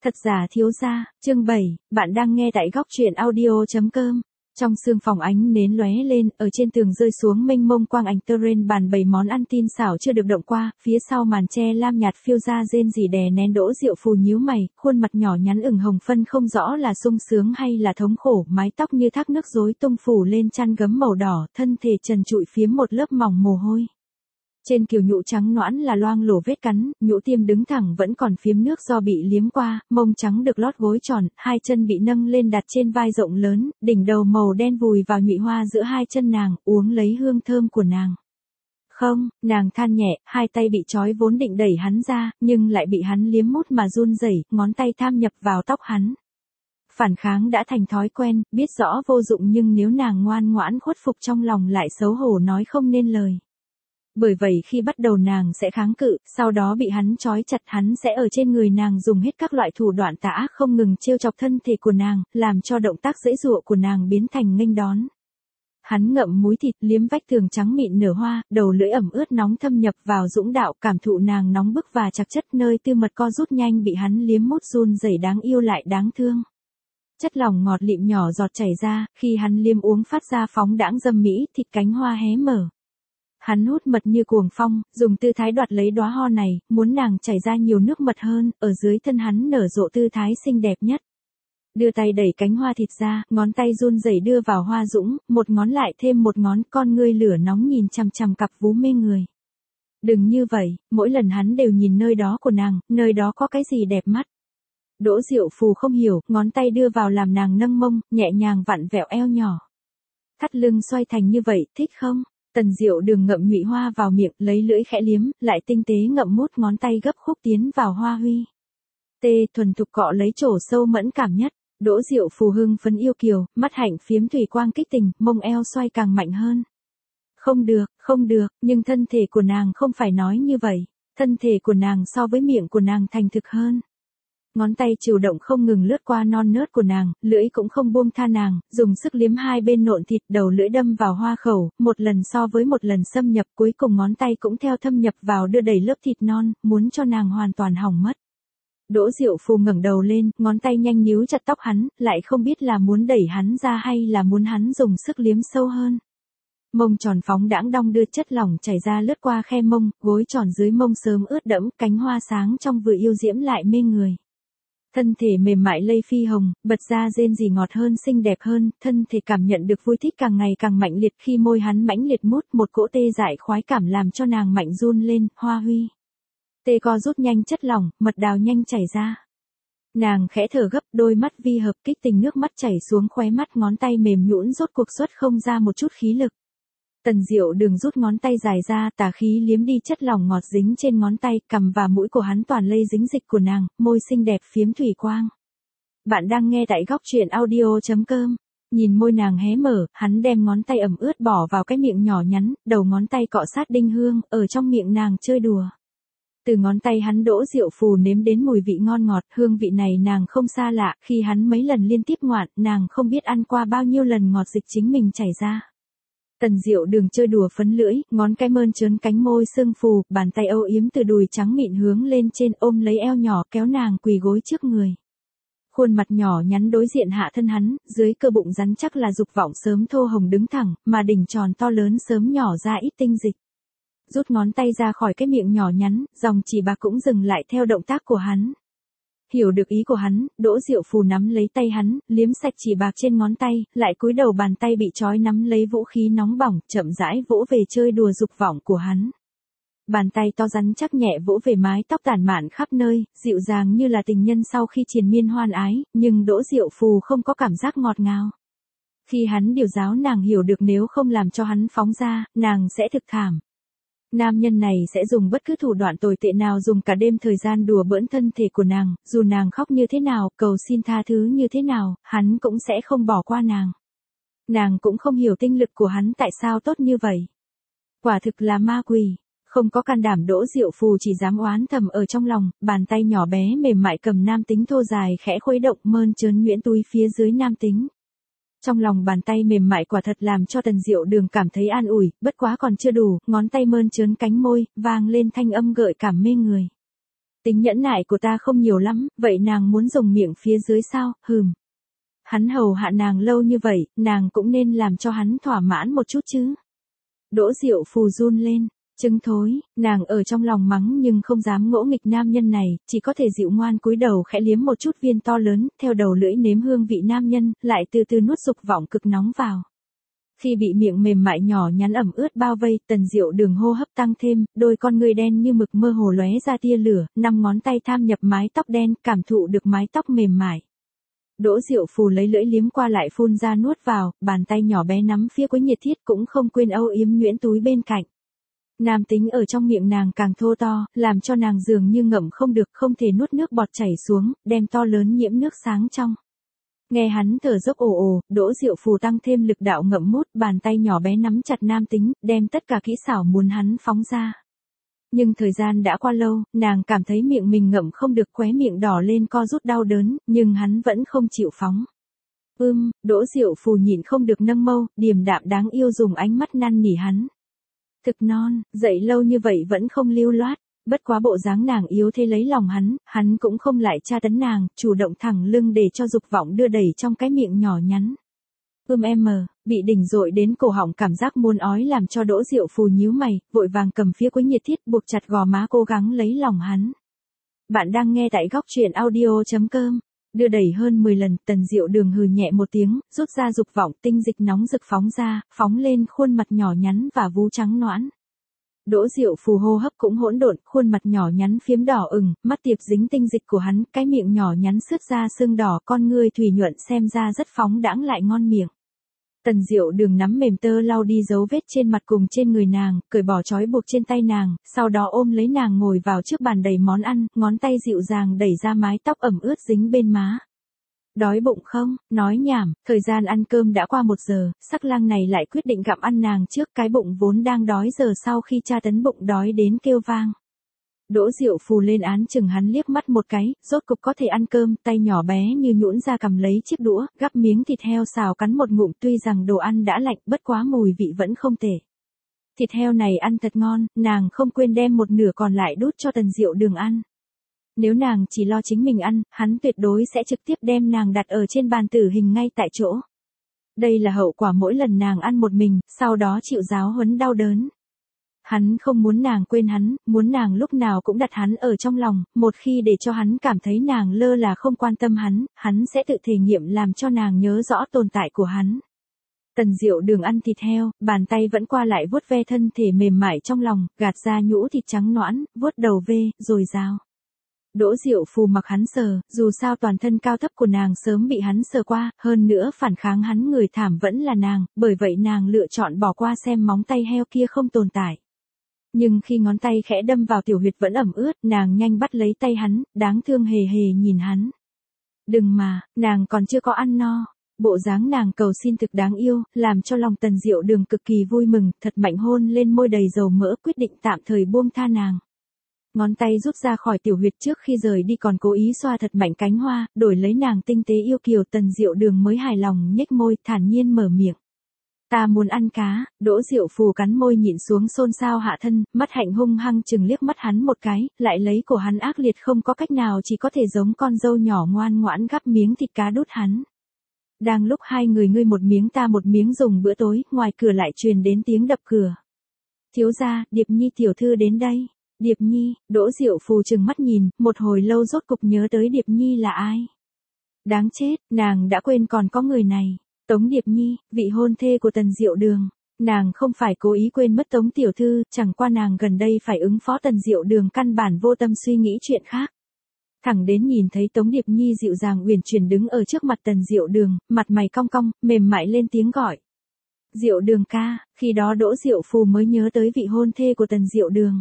Thật giả thiếu gia, chương 7, bạn đang nghe tại góc truyện audio.com. Trong sương phòng ánh nến lóe lên, ở trên tường rơi xuống mênh mông quang ảnh tơ rên bàn bày món ăn tinh xảo chưa được động qua, phía sau màn che lam nhạt phiêu ra rên rỉ đè nén Đỗ Diệu Phù nhíu mày, khuôn mặt nhỏ nhắn ửng hồng phân không rõ là sung sướng hay là thống khổ, mái tóc như thác nước rối tung phủ lên chăn gấm màu đỏ, thân thể trần trụi phiếm một lớp mỏng mồ hôi. Trên kiều nhũ trắng nõn là loang lổ vết cắn, nhũ tiêm đứng thẳng vẫn còn phiếm nước do bị liếm qua, mông trắng được lót gối tròn, hai chân bị nâng lên đặt trên vai rộng lớn, đỉnh đầu màu đen vùi vào nhụy hoa giữa hai chân nàng, uống lấy hương thơm của nàng. Không, nàng than nhẹ, hai tay bị trói vốn định đẩy hắn ra, nhưng lại bị hắn liếm mút mà run rẩy, ngón tay tham nhập vào tóc hắn. Phản kháng đã thành thói quen, biết rõ vô dụng nhưng nếu nàng ngoan ngoãn khuất phục trong lòng lại xấu hổ nói không nên lời. Bởi vậy khi bắt đầu nàng sẽ kháng cự, sau đó bị hắn trói chặt hắn sẽ ở trên người nàng dùng hết các loại thủ đoạn tà ác không ngừng trêu chọc thân thể của nàng, làm cho động tác giãy giụa của nàng biến thành nghênh đón. Hắn ngậm múi thịt liếm vách tường trắng mịn nở hoa, đầu lưỡi ẩm ướt nóng thâm nhập vào dũng đạo cảm thụ nàng nóng bức và chặt chất nơi tư mật co rút nhanh bị hắn liếm mút run rẩy đáng yêu lại đáng thương. Chất lỏng ngọt lịm nhỏ giọt chảy ra, khi hắn liếm uống phát ra phóng đãng dâm mỹ, thịt cánh hoa hé mở. Hắn hút mật như cuồng phong, dùng tư thái đoạt lấy đóa hoa này, muốn nàng chảy ra nhiều nước mật hơn, ở dưới thân hắn nở rộ tư thái xinh đẹp nhất. Đưa tay đẩy cánh hoa thịt ra, ngón tay run rẩy đưa vào hoa dũng, một ngón lại thêm một ngón, con ngươi lửa nóng nhìn chằm chằm cặp vú mê người. Đừng như vậy, mỗi lần hắn đều nhìn nơi đó của nàng, nơi đó có cái gì đẹp mắt. Đỗ Diệu Phù không hiểu, ngón tay đưa vào làm nàng nâng mông, nhẹ nhàng vặn vẹo eo nhỏ. Thắt lưng xoay thành như vậy, thích không? Tần Diệu Đường ngậm nhụy hoa vào miệng, lấy lưỡi khẽ liếm, lại tinh tế ngậm mút ngón tay gấp khúc tiến vào hoa huy. Thuần thục cọ lấy chỗ sâu mẫn cảm nhất. Đỗ Diệu Phù hưng phấn yêu kiều, mắt hạnh phiếm thủy quang kích tình, mông eo xoay càng mạnh hơn. Không được, nhưng thân thể của nàng không phải nói như vậy. Thân thể của nàng so với miệng của nàng thành thực hơn. Ngón tay chủ động không ngừng lướt qua non nớt của nàng, lưỡi cũng không buông tha nàng, dùng sức liếm hai bên nộn thịt, đầu lưỡi đâm vào hoa khẩu, một lần so với một lần xâm nhập, cuối cùng ngón tay cũng theo thâm nhập vào đưa đẩy lớp thịt non, muốn cho nàng hoàn toàn hỏng mất. Đỗ Diệu Phù ngẩng đầu lên, ngón tay nhanh níu chặt tóc hắn, lại không biết là muốn đẩy hắn ra hay là muốn hắn dùng sức liếm sâu hơn. Mông tròn phóng đãng đong đưa, chất lỏng chảy ra lướt qua khe mông, gối tròn dưới mông sớm ướt đẫm, cánh hoa sáng trong vừa yêu diễm lại mê người. Thân thể mềm mại lây phi hồng, bật ra rên rỉ ngọt hơn xinh đẹp hơn, thân thể cảm nhận được vui thích càng ngày càng mạnh liệt khi môi hắn mãnh liệt mút một cỗ tê dại khoái cảm làm cho nàng mạnh run lên, hoa huy. Tê co rút nhanh chất lỏng, mật đào nhanh chảy ra. Nàng khẽ thở gấp, đôi mắt vi hợp kích tình nước mắt chảy xuống khóe mắt, ngón tay mềm nhũn rốt cuộc xuất không ra một chút khí lực. Tần Diệu Đường rút ngón tay dài ra, tà khí liếm đi chất lỏng ngọt dính trên ngón tay, cằm và mũi của hắn toàn lây dính dịch của nàng, môi xinh đẹp phiếm thủy quang. Bạn đang nghe tại góc truyện audio.com. Nhìn môi nàng hé mở, hắn đem ngón tay ẩm ướt bỏ vào cái miệng nhỏ nhắn, đầu ngón tay cọ sát đinh hương, ở trong miệng nàng chơi đùa. Từ ngón tay hắn Đỗ Diệu Phù nếm đến mùi vị ngon ngọt, hương vị này nàng không xa lạ, khi hắn mấy lần liên tiếp ngoạn, nàng không biết ăn qua bao nhiêu lần ngọt dịch chính mình chảy ra. Tần Diệu Đường chơi đùa phấn lưỡi, ngón cái mơn trớn cánh môi sưng phù, bàn tay âu yếm từ đùi trắng mịn hướng lên trên ôm lấy eo nhỏ kéo nàng quỳ gối trước người. Khuôn mặt nhỏ nhắn đối diện hạ thân hắn, dưới cơ bụng rắn chắc là dục vọng sớm thô hồng đứng thẳng, mà đỉnh tròn to lớn sớm nhỏ ra ít tinh dịch. Rút ngón tay ra khỏi cái miệng nhỏ nhắn, dòng chỉ bạc cũng dừng lại theo động tác của hắn. Hiểu được ý của hắn, Đỗ Diệu Phù nắm lấy tay hắn, liếm sạch chỉ bạc trên ngón tay, lại cúi đầu bàn tay bị trói nắm lấy vũ khí nóng bỏng, chậm rãi vỗ về chơi đùa dục vọng của hắn. Bàn tay to rắn chắc nhẹ vỗ về mái tóc tản mạn khắp nơi, dịu dàng như là tình nhân sau khi triền miên hoan ái, nhưng Đỗ Diệu Phù không có cảm giác ngọt ngào. Khi hắn điều giáo nàng hiểu được nếu không làm cho hắn phóng ra, nàng sẽ thực thảm. Nam nhân này sẽ dùng bất cứ thủ đoạn tồi tệ nào, dùng cả đêm thời gian đùa bỡn thân thể của nàng, dù nàng khóc như thế nào, cầu xin tha thứ như thế nào, hắn cũng sẽ không bỏ qua nàng. Nàng cũng không hiểu tinh lực của hắn tại sao tốt như vậy. Quả thực là ma quỷ. Không có can đảm, Đỗ Diệu Phù chỉ dám oán thầm ở trong lòng, bàn tay nhỏ bé mềm mại cầm nam tính thô dài khẽ khuấy động mơn trớn nhuyễn túi phía dưới nam tính. Trong lòng bàn tay mềm mại quả thật làm cho Tần Diệu Đường cảm thấy an ủi, bất quá còn chưa đủ, ngón tay mơn trớn cánh môi, vang lên thanh âm gợi cảm mê người. Tính nhẫn nại của ta không nhiều lắm, vậy nàng muốn dùng miệng phía dưới sao, Hắn hầu hạ nàng lâu như vậy, nàng cũng nên làm cho hắn thỏa mãn một chút chứ. Đỗ Diệu Phù run lên, trứng thối, nàng ở trong lòng mắng nhưng không dám ngỗ nghịch nam nhân này, chỉ có thể dịu ngoan cúi đầu khẽ liếm một chút viên to lớn, theo đầu lưỡi nếm hương vị nam nhân, lại từ từ nuốt dục vọng cực nóng vào. Khi bị miệng mềm mại nhỏ nhắn ẩm ướt bao vây, Tần Diệu Đường hô hấp tăng thêm, đôi con ngươi đen như mực mơ hồ lóe ra tia lửa, 5 ngón tay tham nhập mái tóc đen, cảm thụ được mái tóc mềm mại. Đỗ Diệu Phù lấy lưỡi liếm qua lại phun ra nuốt vào, bàn tay nhỏ bé nắm phía cuối nhiệt thiết cũng không quên âu yếm nhuyễn túi bên cạnh. Nam tính ở trong miệng nàng càng thô to, làm cho nàng dường như ngậm không được, không thể nuốt nước bọt chảy xuống, đem to lớn nhiễm nước sáng trong. Nghe hắn thở dốc ồ ồ, Đỗ Diệu Phù tăng thêm lực đạo ngậm mút, bàn tay nhỏ bé nắm chặt nam tính, đem tất cả kỹ xảo muốn hắn phóng ra. Nhưng thời gian đã qua lâu, nàng cảm thấy miệng mình ngậm không được, khóe miệng đỏ lên co rút đau đớn, nhưng hắn vẫn không chịu phóng. Đỗ Diệu Phù nhịn không được nâng mâu, điềm đạm đáng yêu dùng ánh mắt năn nỉ hắn. Thực non, dậy lâu như vậy vẫn không lưu loát, bất quá bộ dáng nàng yếu thế lấy lòng hắn cũng không lại tra tấn nàng, chủ động thẳng lưng để cho dục vọng đưa đẩy trong cái miệng nhỏ nhắn. Bị đỉnh dội đến cổ họng cảm giác muốn ói làm cho Đỗ Diệu Phù nhíu mày, vội vàng cầm phía cuối nhiệt thiết buộc chặt gò má cố gắng lấy lòng hắn. Bạn đang nghe tại góc truyện audio.com. Đưa đẩy hơn 10 lần, Tần Diệu Đường hừ nhẹ một tiếng, rút ra dục vọng, tinh dịch nóng rực phóng ra, phóng lên khuôn mặt nhỏ nhắn và vú trắng nõn. Đỗ Diệu Phù hô hấp cũng hỗn độn, khuôn mặt nhỏ nhắn phiếm đỏ ửng, mắt tiệp dính tinh dịch của hắn, cái miệng nhỏ nhắn sướt ra sưng đỏ, con ngươi thủy nhuận xem ra rất phóng đãng lại ngon miệng. Tần Diệu Đường nắm mềm tơ lau đi dấu vết trên mặt cùng trên người nàng, cởi bỏ trói buộc trên tay nàng, sau đó ôm lấy nàng ngồi vào trước bàn đầy món ăn, ngón tay dịu dàng đẩy ra mái tóc ẩm ướt dính bên má. Đói bụng không? Nói nhảm, thời gian ăn cơm đã qua 1 giờ, sắc lang này lại quyết định gặm ăn nàng trước, cái bụng vốn đang đói giờ sau khi tra tấn bụng đói đến kêu vang. Đỗ Diệu Phù lên án chừng hắn liếc mắt một cái, rốt cục có thể ăn cơm, tay nhỏ bé như nhũn ra cầm lấy chiếc đũa, gắp miếng thịt heo xào cắn một ngụm, tuy rằng đồ ăn đã lạnh, bất quá mùi vị vẫn không tệ. Thịt heo này ăn thật ngon, nàng không quên đem một nửa còn lại đút cho Tần Diệu Đường ăn. Nếu nàng chỉ lo chính mình ăn, hắn tuyệt đối sẽ trực tiếp đem nàng đặt ở trên bàn tử hình ngay tại chỗ. Đây là hậu quả mỗi lần nàng ăn một mình, sau đó chịu giáo huấn đau đớn. Hắn không muốn nàng quên hắn, muốn nàng lúc nào cũng đặt hắn ở trong lòng, một khi để cho hắn cảm thấy nàng lơ là không quan tâm hắn sẽ tự thể nghiệm làm cho nàng nhớ rõ tồn tại của hắn. Tần Diệu Đường ăn thịt heo, bàn tay vẫn qua lại vuốt ve thân thể mềm mại trong lòng, gạt ra nhũ thịt trắng nõn, vuốt đầu ve, rồi rào. Đỗ Diệu Phù mặc hắn sờ, dù sao toàn thân cao thấp của nàng sớm bị hắn sờ qua, hơn nữa phản kháng hắn người thảm vẫn là nàng, bởi vậy nàng lựa chọn bỏ qua xem móng tay heo kia không tồn tại. Nhưng khi ngón tay khẽ đâm vào tiểu huyệt vẫn ẩm ướt, nàng nhanh bắt lấy tay hắn, đáng thương hề hề nhìn hắn. Đừng mà, nàng còn chưa có ăn no. Bộ dáng nàng cầu xin thực đáng yêu, làm cho lòng Tần Diệu Đường cực kỳ vui mừng, thật mạnh hôn lên môi đầy dầu mỡ, quyết định tạm thời buông tha nàng. Ngón tay rút ra khỏi tiểu huyệt trước khi rời đi còn cố ý xoa thật mạnh cánh hoa, đổi lấy nàng tinh tế yêu kiều. Tần Diệu Đường mới hài lòng nhếch môi, thản nhiên mở miệng. Ta muốn ăn cá. Đỗ Diệu Phù cắn môi nhịn xuống xôn xao hạ thân, mắt hạnh hung hăng chừng liếc mắt hắn một cái, lại lấy cổ hắn ác liệt không có cách nào chỉ có thể giống con dâu nhỏ ngoan ngoãn gắp miếng thịt cá đút hắn. Đang lúc hai người ngươi một miếng ta một miếng dùng bữa tối, ngoài cửa lại truyền đến tiếng đập cửa. Thiếu gia, Điệp Nhi tiểu thư đến đây. Điệp Nhi, Đỗ Diệu Phù trừng mắt nhìn, một hồi lâu rốt cục nhớ tới Điệp Nhi là ai. Đáng chết, nàng đã quên còn có người này. Tống Điệp Nhi, vị hôn thê của Tần Diệu Đường. Nàng không phải cố ý quên mất Tống tiểu thư, chẳng qua nàng gần đây phải ứng phó Tần Diệu Đường căn bản vô tâm suy nghĩ chuyện khác. Thẳng đến nhìn thấy Tống Điệp Nhi dịu dàng uyển chuyển đứng ở trước mặt Tần Diệu Đường, mặt mày cong cong, mềm mại lên tiếng gọi. Diệu Đường ca, khi đó Đỗ Diệu Phù mới nhớ tới vị hôn thê của Tần Diệu Đường.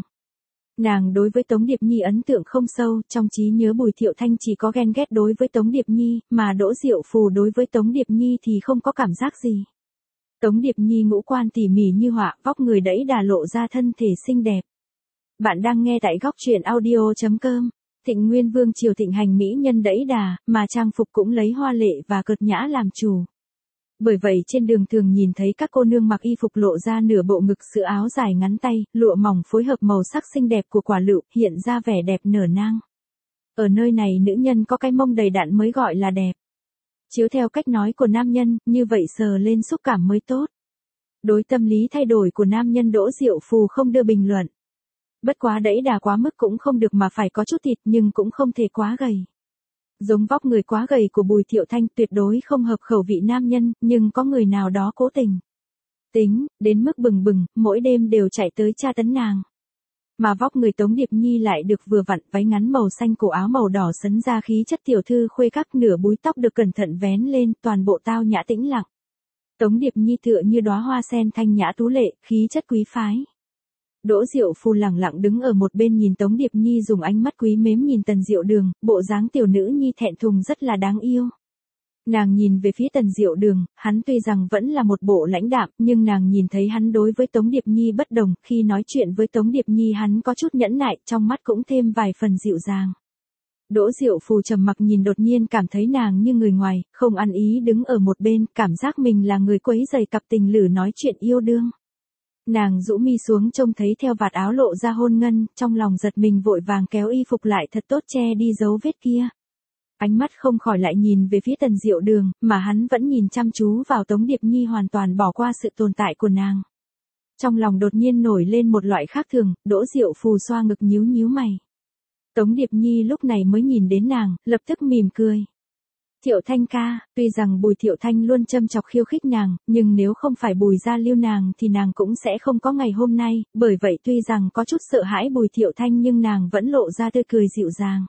Nàng đối với Tống Điệp Nhi ấn tượng không sâu, trong trí nhớ Bùi Thiệu Thanh chỉ có ghen ghét đối với Tống Điệp Nhi, mà Đỗ Diệu Phù đối với Tống Điệp Nhi thì không có cảm giác gì. Tống Điệp Nhi ngũ quan tỉ mỉ như họa, vóc người đẫy đà lộ ra thân thể xinh đẹp. Bạn đang nghe tại góc truyện audio.com. Thịnh Nguyên Vương triều thịnh hành mỹ nhân đẫy đà, mà trang phục cũng lấy hoa lệ và cợt nhã làm chủ. Bởi vậy trên đường thường nhìn thấy các cô nương mặc y phục lộ ra nửa bộ ngực, sữa áo dài ngắn tay, lụa mỏng phối hợp màu sắc xinh đẹp của quả lựu, hiện ra vẻ đẹp nở nang. Ở nơi này nữ nhân có cái mông đầy đặn mới gọi là đẹp. Chiếu theo cách nói của nam nhân, như vậy sờ lên xúc cảm mới tốt. Đối tâm lý thay đổi của nam nhân Đỗ Diệu Phù không đưa bình luận. Bất quá đẫy đà quá mức cũng không được mà phải có chút thịt nhưng cũng không thể quá gầy. Giống vóc người quá gầy của Bùi Thiệu Thanh tuyệt đối không hợp khẩu vị nam nhân, nhưng có người nào đó cố tình. Tính, đến mức bừng bừng, mỗi đêm đều chạy tới tra tấn nàng. Mà vóc người Tống Điệp Nhi lại được vừa vặn, váy ngắn màu xanh, cổ áo màu đỏ sấn ra khí chất tiểu thư khuê các, nửa búi tóc được cẩn thận vén lên, toàn bộ tao nhã tĩnh lặng. Tống Điệp Nhi tựa như đóa hoa sen thanh nhã tú lệ, khí chất quý phái. Đỗ Diệu Phù lẳng lặng đứng ở một bên nhìn Tống Điệp Nhi dùng ánh mắt quý mến nhìn Tần Diệu Đường, bộ dáng tiểu nữ nhi thẹn thùng rất là đáng yêu. Nàng nhìn về phía Tần Diệu Đường, hắn tuy rằng vẫn là một bộ lãnh đạm, nhưng nàng nhìn thấy hắn đối với Tống Điệp Nhi bất đồng, khi nói chuyện với Tống Điệp Nhi hắn có chút nhẫn nại, trong mắt cũng thêm vài phần dịu dàng. Đỗ Diệu Phù trầm mặc nhìn, đột nhiên cảm thấy nàng như người ngoài, không ăn ý đứng ở một bên, cảm giác mình là người quấy rầy cặp tình lữ nói chuyện yêu đương. Nàng rũ mi xuống trông thấy theo vạt áo lộ ra hôn ngân, trong lòng giật mình vội vàng kéo y phục lại thật tốt che đi dấu vết kia. Ánh mắt không khỏi lại nhìn về phía Tần Diệu Đường, mà hắn vẫn nhìn chăm chú vào Tống Điệp Nhi, hoàn toàn bỏ qua sự tồn tại của nàng. Trong lòng đột nhiên nổi lên một loại khác thường, Đỗ Diệu Phù xoa ngực nhíu nhíu mày. Tống Điệp Nhi lúc này mới nhìn đến nàng, lập tức mỉm cười. Thiệu Thanh ca, tuy rằng Bùi Thiệu Thanh luôn châm chọc khiêu khích nàng, nhưng nếu không phải Bùi gia lưu nàng thì nàng cũng sẽ không có ngày hôm nay, bởi vậy tuy rằng có chút sợ hãi Bùi Thiệu Thanh nhưng nàng vẫn lộ ra tươi cười dịu dàng.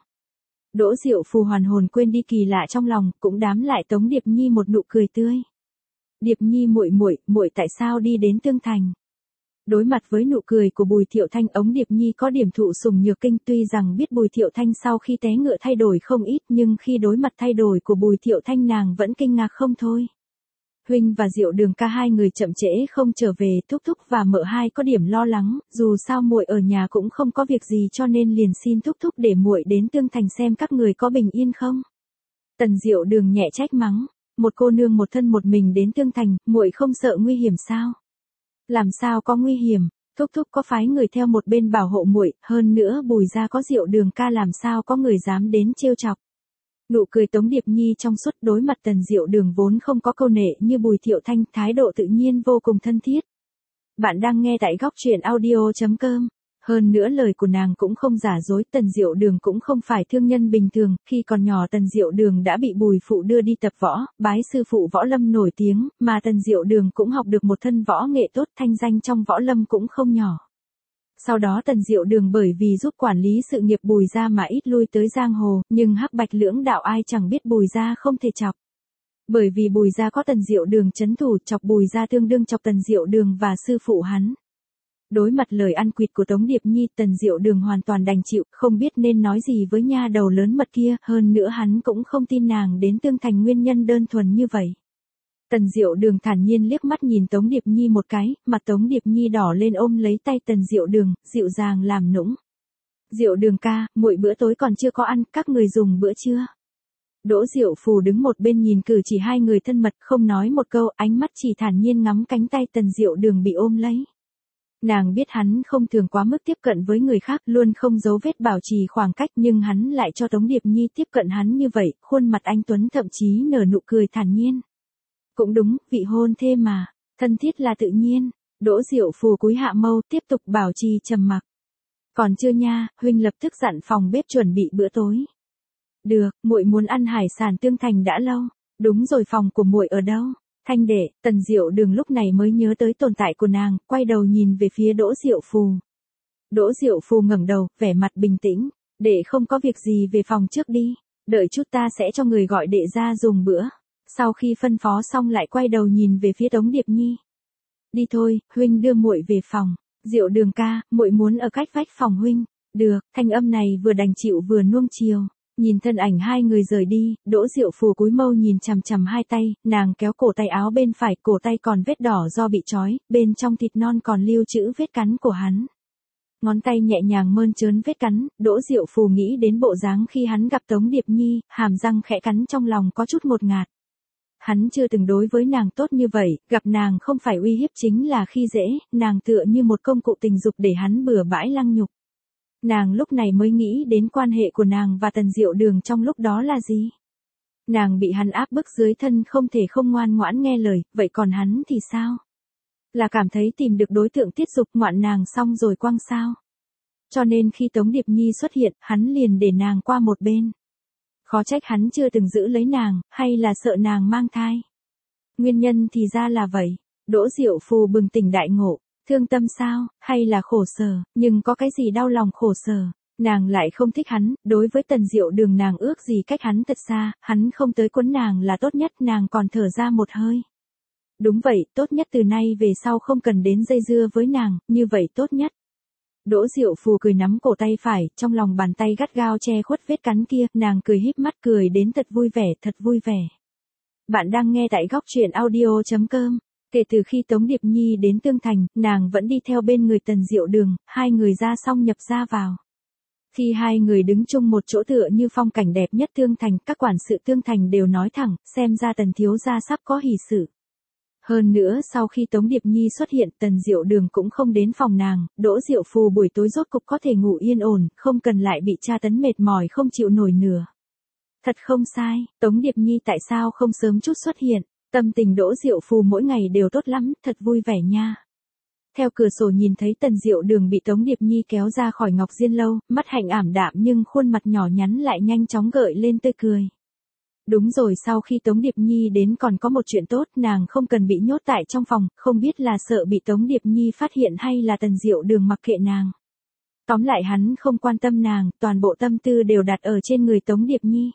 Đỗ Diệu Phù hoàn hồn quên đi kỳ lạ trong lòng, cũng đám lại Tống Điệp Nhi một nụ cười tươi. Điệp Nhi muội muội tại sao đi đến Tương Thành? Đối mặt với nụ cười của Bùi Thiệu Thanh, ống Điệp Nhi có điểm thụ sủng nhược kinh, tuy rằng biết Bùi Thiệu Thanh sau khi té ngựa thay đổi không ít, nhưng khi đối mặt thay đổi của Bùi Thiệu Thanh nàng vẫn kinh ngạc không thôi. Huynh và Diệu Đường ca hai người chậm trễ không trở về, thúc thúc và mợ hai có điểm lo lắng, dù sao muội ở nhà cũng không có việc gì cho nên liền xin thúc thúc để muội đến Tương Thành xem các người có bình yên không. Tần Diệu Đường nhẹ trách mắng, một cô nương một thân một mình đến Tương Thành, muội không sợ nguy hiểm sao? Làm sao có nguy hiểm, thúc thúc có phái người theo một bên bảo hộ muội, hơn nữa Bùi gia có Diệu Đường ca làm sao có người dám đến trêu chọc. Nụ cười Tống Điệp Nhi trong suốt, đối mặt Tần Diệu Đường vốn không có câu nệ như Bùi Thiệu Thanh, thái độ tự nhiên vô cùng thân thiết. Bạn đang nghe tại góc truyện audio.com. Hơn nữa lời của nàng cũng không giả dối, Tần Diệu Đường cũng không phải thương nhân bình thường, khi còn nhỏ Tần Diệu Đường đã bị Bùi phụ đưa đi tập võ, bái sư phụ võ lâm nổi tiếng, mà Tần Diệu Đường cũng học được một thân võ nghệ tốt, thanh danh trong võ lâm cũng không nhỏ. Sau đó Tần Diệu Đường bởi vì giúp quản lý sự nghiệp Bùi gia mà ít lui tới giang hồ, nhưng hắc bạch lưỡng đạo ai chẳng biết Bùi gia không thể chọc. Bởi vì Bùi gia có Tần Diệu Đường trấn thủ, chọc Bùi gia tương đương chọc Tần Diệu Đường và sư phụ hắn. Đối mặt lời ăn quỵt của Tống Điệp Nhi, Tần Diệu Đường hoàn toàn đành chịu, không biết nên nói gì với nha đầu lớn mật kia, hơn nữa hắn cũng không tin nàng đến Tương Thành nguyên nhân đơn thuần như vậy. Tần Diệu Đường thản nhiên liếc mắt nhìn Tống Điệp Nhi một cái, mặt Tống Điệp Nhi đỏ lên ôm lấy tay Tần Diệu Đường, dịu dàng làm nũng. Diệu Đường ca, muội bữa tối còn chưa có ăn, các người dùng bữa chưa? Đỗ Diệu Phù đứng một bên nhìn cử chỉ hai người thân mật, không nói một câu, ánh mắt chỉ thản nhiên ngắm cánh tay Tần Diệu Đường bị ôm lấy. Nàng biết hắn không thường quá mức tiếp cận với người khác, luôn không giấu vết bảo trì khoảng cách, nhưng hắn lại cho Tống Điệp Nhi tiếp cận hắn như vậy, khuôn mặt anh tuấn thậm chí nở nụ cười thản nhiên. Cũng đúng, vị hôn thê mà, thân thiết là tự nhiên. Đỗ Diệu Phù cúi hạ mâu, tiếp tục bảo trì trầm mặc. Còn chưa nha, huynh lập tức dặn phòng bếp chuẩn bị bữa tối. Được, muội muốn ăn hải sản Tương Thành đã lâu. Đúng rồi, phòng của muội ở đâu? Thanh đệ. Tần Diệu Đường lúc này mới nhớ tới tồn tại của nàng, quay đầu nhìn về phía Đỗ Diệu Phù. Đỗ Diệu Phù ngẩng đầu, vẻ mặt bình tĩnh, đệ không có việc gì về phòng trước đi, đợi chút ta sẽ cho người gọi đệ ra dùng bữa. Sau khi phân phó xong lại quay đầu nhìn về phía Tống Điệp Nhi. Đi thôi, huynh đưa muội về phòng. Diệu Đường ca, muội muốn ở cách vách phòng huynh. Được, thanh âm này vừa đành chịu vừa nuông chiều. Nhìn thân ảnh hai người rời đi, Đỗ Diệu Phù cúi mâu nhìn chằm chằm hai tay, nàng kéo cổ tay áo bên phải, cổ tay còn vết đỏ do bị trói, bên trong thịt non còn lưu trữ vết cắn của hắn. Ngón tay nhẹ nhàng mơn trớn vết cắn, Đỗ Diệu Phù nghĩ đến bộ dáng khi hắn gặp Tống Điệp Nhi, hàm răng khẽ cắn, trong lòng có chút ngột ngạt. Hắn chưa từng đối với nàng tốt như vậy, gặp nàng không phải uy hiếp chính là khi dễ, nàng tựa như một công cụ tình dục để hắn bừa bãi lăng nhục. Nàng lúc này mới nghĩ đến quan hệ của nàng và Tần Diệu Đường trong lúc đó là gì. Nàng bị hắn áp bức dưới thân không thể không ngoan ngoãn nghe lời, vậy còn hắn thì sao? Là cảm thấy tìm được đối tượng tiết dục ngoạn nàng xong rồi quăng sao? Cho nên khi Tống Điệp Nhi xuất hiện, hắn liền để nàng qua một bên. Khó trách hắn chưa từng giữ lấy nàng, hay là sợ nàng mang thai. Nguyên nhân thì ra là vậy. Đỗ Diệu Phù bừng tỉnh đại ngộ. Thương tâm sao, hay là khổ sở, nhưng có cái gì đau lòng khổ sở. Nàng lại không thích hắn, đối với Tần Diệu Đường nàng ước gì cách hắn thật xa, hắn không tới quấn nàng là tốt nhất, nàng còn thở ra một hơi. Đúng vậy, tốt nhất từ nay về sau không cần đến dây dưa với nàng, như vậy tốt nhất. Đỗ Diệu Phù cười nắm cổ tay phải, trong lòng bàn tay gắt gao che khuất vết cắn kia, nàng cười híp mắt cười đến thật vui vẻ, thật vui vẻ. Bạn đang nghe tại góc truyện audio.com. Kể từ khi Tống Điệp Nhi đến Tương Thành, nàng vẫn đi theo bên người Tần Diệu Đường, hai người ra xong nhập ra vào. Khi hai người đứng chung một chỗ tựa như phong cảnh đẹp nhất Tương Thành, các quản sự Tương Thành đều nói thẳng, xem ra Tần thiếu gia sắp có hỷ sự. Hơn nữa sau khi Tống Điệp Nhi xuất hiện, Tần Diệu Đường cũng không đến phòng nàng, Đỗ Diệu Phù buổi tối rốt cục có thể ngủ yên ổn, không cần lại bị tra tấn mệt mỏi không chịu nổi nữa. Thật không sai, Tống Điệp Nhi tại sao không sớm chút xuất hiện, tâm tình Đỗ Diệu Phù mỗi ngày đều tốt lắm, thật vui vẻ nha. Theo cửa sổ nhìn thấy Tần Diệu Đường bị Tống Điệp Nhi kéo ra khỏi Ngọc Diên lâu, mắt hạnh ảm đạm nhưng khuôn mặt nhỏ nhắn lại nhanh chóng gợi lên tươi cười. Đúng rồi, sau khi Tống Điệp Nhi đến còn có một chuyện tốt, nàng không cần bị nhốt tại trong phòng, không biết là sợ bị Tống Điệp Nhi phát hiện hay là Tần Diệu Đường mặc kệ nàng. Tóm lại hắn không quan tâm nàng, toàn bộ tâm tư đều đặt ở trên người Tống Điệp Nhi.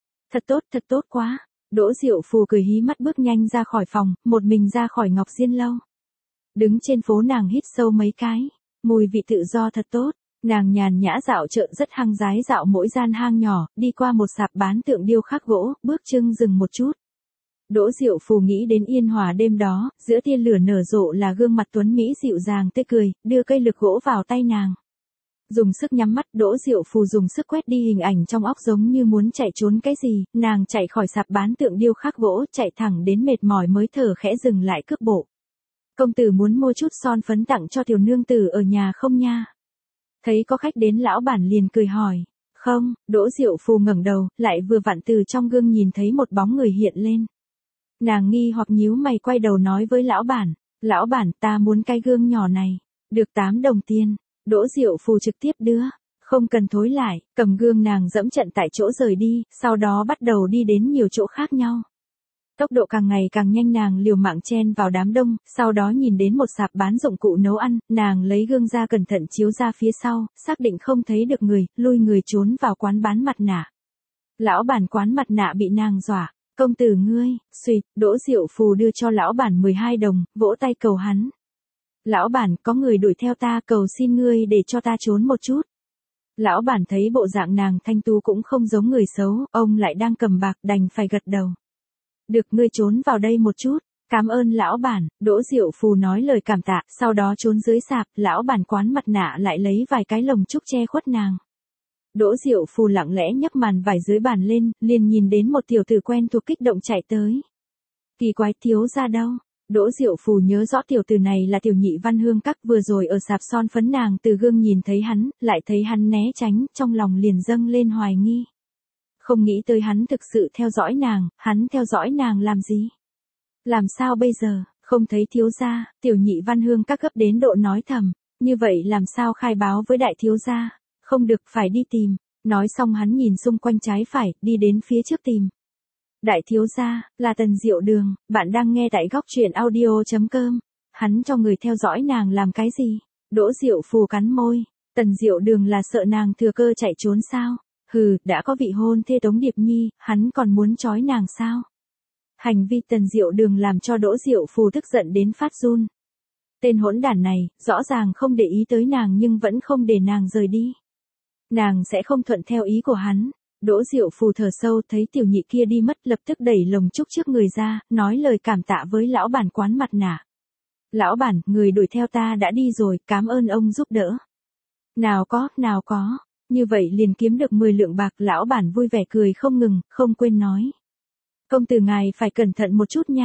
Thật tốt quá. Đỗ Diệu Phù cười hí mắt bước nhanh ra khỏi phòng, một mình ra khỏi Ngọc Diên lâu. Đứng trên phố nàng hít sâu mấy cái, mùi vị tự do thật tốt. Nàng nhàn nhã dạo chợ rất hăng hái dạo mỗi gian hang nhỏ, đi qua một sạp bán tượng điêu khắc gỗ, bước chân dừng một chút. Đỗ Diệu Phù nghĩ đến Yên Hòa đêm đó, giữa tia lửa nở rộ là gương mặt tuấn mỹ dịu dàng tươi cười, đưa cây lược gỗ vào tay nàng. Dùng sức nhắm mắt, Đỗ Diệu Phù dùng sức quét đi hình ảnh trong óc giống như muốn chạy trốn cái gì, nàng chạy khỏi sạp bán tượng điêu khắc gỗ, chạy thẳng đến mệt mỏi mới thở khẽ dừng lại cước bộ. Công tử muốn mua chút son phấn tặng cho tiểu nương tử ở nhà không nha? Thấy có khách đến lão bản liền cười hỏi. Không, Đỗ Diệu Phù ngẩng đầu, lại vừa vặn từ trong gương nhìn thấy một bóng người hiện lên. Nàng nghi hoặc nhíu mày quay đầu nói với lão bản ta muốn cái gương nhỏ này, được 8 đồng tiền. Đỗ Diệu Phù trực tiếp đưa, không cần thối lại, cầm gương nàng dẫm trận tại chỗ rời đi, sau đó bắt đầu đi đến nhiều chỗ khác nhau. Tốc độ càng ngày càng nhanh, nàng liều mạng chen vào đám đông, sau đó nhìn đến một sạp bán dụng cụ nấu ăn, nàng lấy gương ra cẩn thận chiếu ra phía sau, xác định không thấy được người, lui người trốn vào quán bán mặt nạ. Lão bản quán mặt nạ bị nàng dọa, công tử ngươi, suýt, Đỗ Diệu Phù đưa cho lão bản 12 đồng, vỗ tay cầu hắn. Lão bản, có người đuổi theo ta, cầu xin ngươi để cho ta trốn một chút. Lão bản thấy bộ dạng nàng thanh tú cũng không giống người xấu, ông lại đang cầm bạc đành phải gật đầu. Được, ngươi trốn vào đây một chút, cảm ơn lão bản. Đỗ Diệu Phù nói lời cảm tạ, sau đó trốn dưới sạp, lão bản quán mặt nạ lại lấy vài cái lồng trúc che khuất nàng. Đỗ Diệu Phù lặng lẽ nhấc màn vải dưới bàn lên, liền nhìn đến một tiểu tử quen thuộc kích động chạy tới. Kỳ quái, thiếu gia đâu? Đỗ Diệu Phù nhớ rõ tiểu tử này là Tiểu Nhị Văn Hương Các, vừa rồi ở sạp son phấn nàng từ gương nhìn thấy hắn, lại thấy hắn né tránh, trong lòng liền dâng lên hoài nghi. Không nghĩ tới hắn thực sự theo dõi nàng, hắn theo dõi nàng làm gì? Làm sao bây giờ, không thấy thiếu gia? Tiểu Nhị Văn Hương Các gấp đến độ nói thầm, như vậy làm sao khai báo với đại thiếu gia? Không được, phải đi tìm. Nói xong hắn nhìn xung quanh trái phải, đi đến phía trước tìm. Đại thiếu gia, là Tần Diệu Đường, bạn đang nghe tại góc truyện audio.com. Hắn cho người theo dõi nàng làm cái gì? Đỗ Diệu Phù cắn môi. Tần Diệu Đường là sợ nàng thừa cơ chạy trốn sao? Hừ, đã có vị hôn thê Tống Điệp Nhi, hắn còn muốn trói nàng sao? Hành vi Tần Diệu Đường làm cho Đỗ Diệu Phù tức giận đến phát run. Tên hỗn đản này, rõ ràng không để ý tới nàng nhưng vẫn không để nàng rời đi. Nàng sẽ không thuận theo ý của hắn. Đỗ Diệu Phù thở sâu, thấy tiểu nhị kia đi mất, lập tức đẩy lồng trúc trước người ra, nói lời cảm tạ với lão bản quán mặt nạ. Lão bản, người đuổi theo ta đã đi rồi, cảm ơn ông giúp đỡ. Nào có, như vậy liền kiếm được 10 lượng bạc, lão bản vui vẻ cười không ngừng, không quên nói. Công tử ngài phải cẩn thận một chút nha,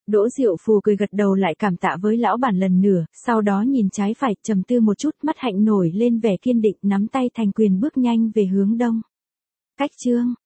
Đỗ Diệu Phù cười gật đầu lại cảm tạ với lão bản lần nữa, sau đó nhìn trái phải, trầm tư một chút, mắt hạnh nổi lên vẻ kiên định, nắm tay thành quyền bước nhanh về hướng đông. Cách chương